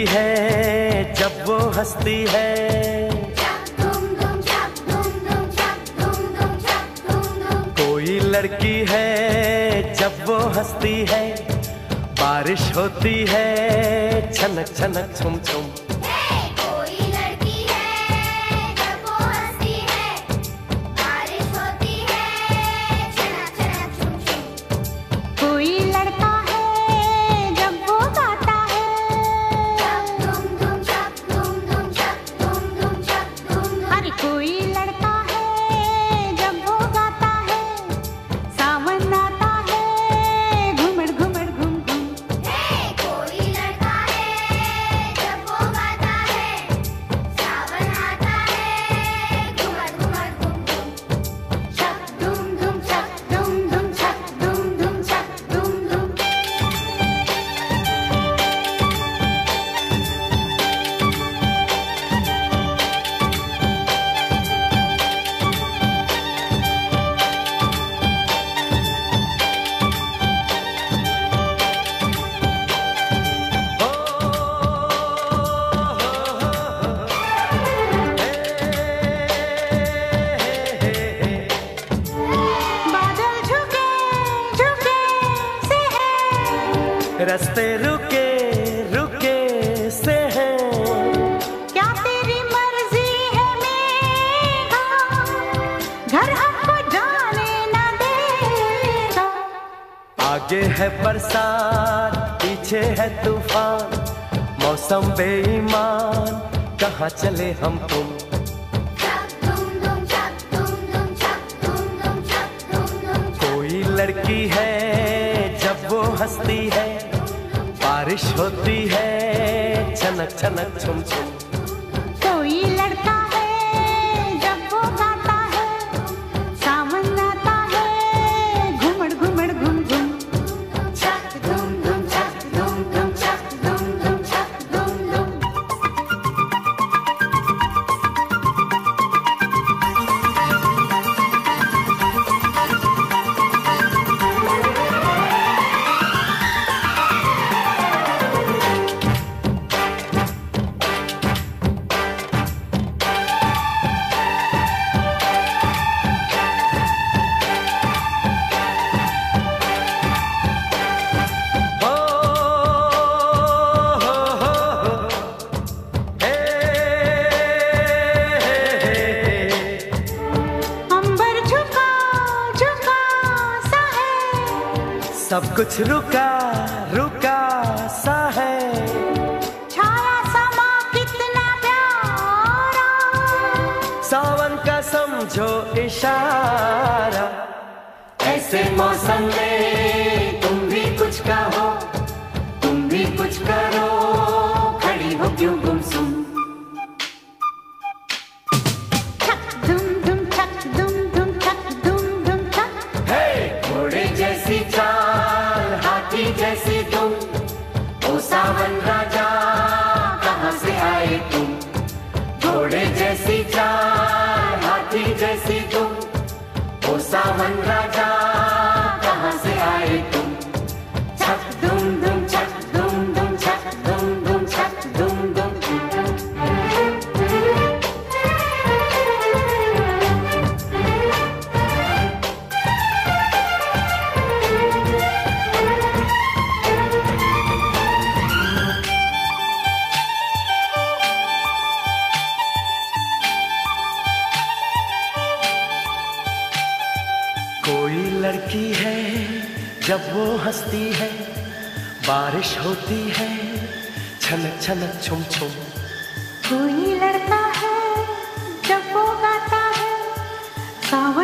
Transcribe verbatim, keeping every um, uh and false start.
है जब वो हंसती है। कोई लड़की है जब वो हंसती है, बारिश होती है छनक छनक छुम छुम। रास्ते रुके रुके से हैं, क्या तेरी मर्जी है मेघा, घर हमको जाने न देगा। आगे है बरसात पीछे है तूफान, मौसम बेईमान कहाँ चले हम तुम। कोई लड़की है जब वो हंसती है, बारिश होती है छनक छनक छुम छुम। कोई लड़का है जब वो गाता है, सावन आता है घुमड़ घुमड़ घुम घुम। छक धुम धुम छक धुम धुम छक धुम धुम छक धुम धुम। सब कुछ रुका रुका सा है, छाया समा कितना प्यारा, सावन का समझो इशारा। ऐसे मौसम में तुम भी कुछ कहो, तुम भी कुछ करो, खड़ी हो क्यों गुमसुम। छक धुम धुम छक धुम धुम छक धुम धुम छक। हे घोड़े जैसी चाल हाथी जैसी तुम, ओ सावन राजा कहाँ से आए तुम। घोड़े जैसी चाल हाथी जैसी तुम, ओ सावन राजा कहाँ से आए तुम। छक धुम धुम छक धुम धुम छक धुम धुम छक धुम धुम। कोई लड़की है जब वो हंसती है, बारिश होती है छनक छनक छुम छुम। कोई लड़का है जब वो गाता है, सावन